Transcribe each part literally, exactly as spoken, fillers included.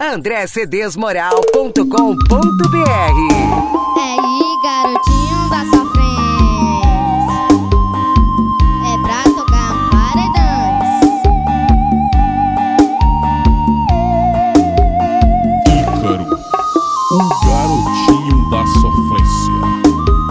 andré c d s moral ponto com ponto b r. É aí, garotinho da sofrência, é pra tocar um paredões. Ícaro, o garotinho da sofrência.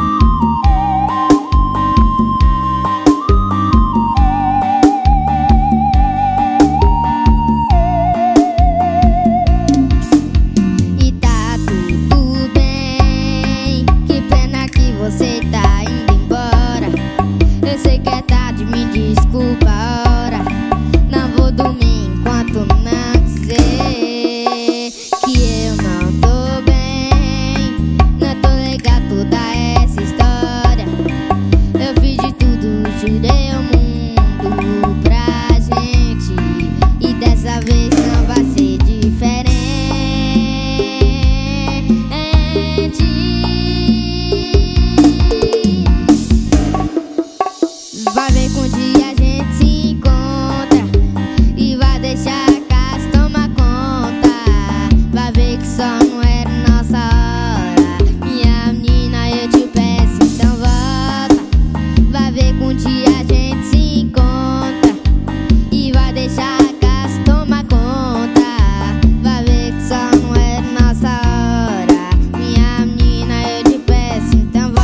Você tá indo embora, eu sei que é tarde, me desculpa a hora. Não vou dormir enquanto não dizer que eu não tô bem. Não tô legal toda essa história. Eu fiz de tudo, jurei o mundo pra gente, e dessa vez não vai ser diferente. Vai ver que um dia a gente se encontra e vai deixar a casa tomar conta. Vai ver que só não era nossa hora. Minha menina, eu te peço, então volta. Vai ver que um dia a gente se encontra e vai deixar a casa tomar conta. Vai ver que só não era nossa hora. Minha menina, eu te peço, então volta.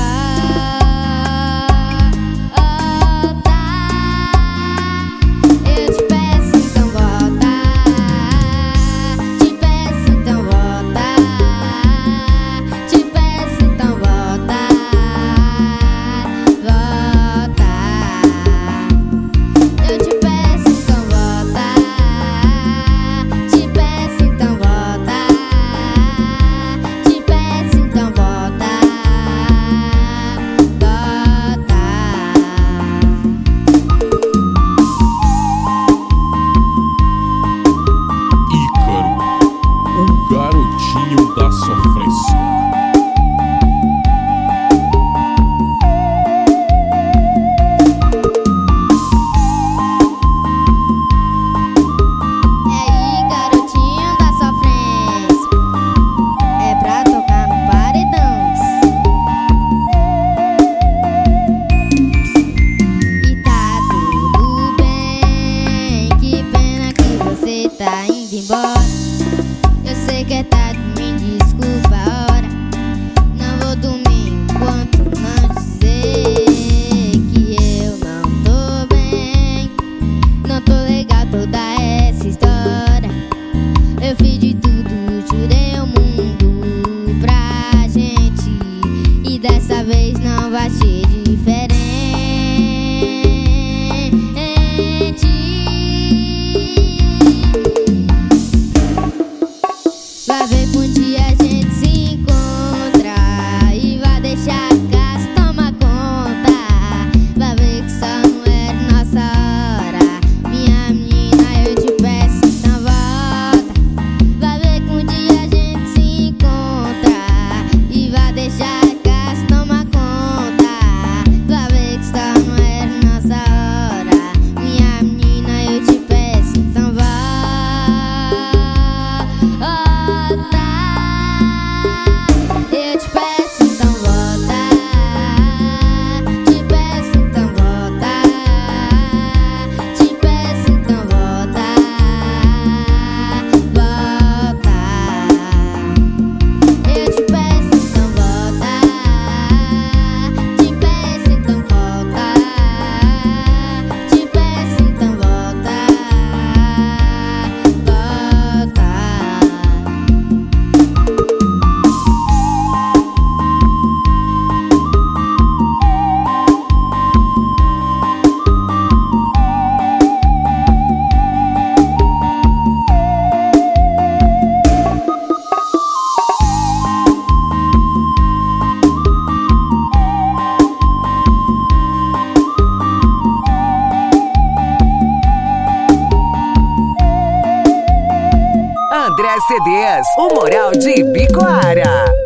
Garotinho da sofrência. É aí, garotinho da sofrência, é pra tocar no paredões. E tá tudo bem, que pena que você tá indo embora. Eu sei que é tarde, me desculpa a hora. Não vou dormir enquanto não dizer que eu não tô bem. Não tô legal toda essa história. Eu fiz de tudo, jurei o mundo pra gente, e dessa vez não vai ser diferente. Vai ver que um dia a gente se encontra e vai deixar a casa tomar conta. Vai ver que só não era nossa hora. Minha menina, eu te peço, então volta. Vai ver que um dia a gente se encontra e vai deixar a casa tomar conta. Vai ver que só não era nossa hora. Minha menina, eu te peço, então volta. Eu te peço, então volta. Te peço, então volta. Te peço, então volta. Volta. Eu te peço, então volta. Te peço, então volta. Te peço, então volta. Volta. André C D S, o moral de Ibicoara.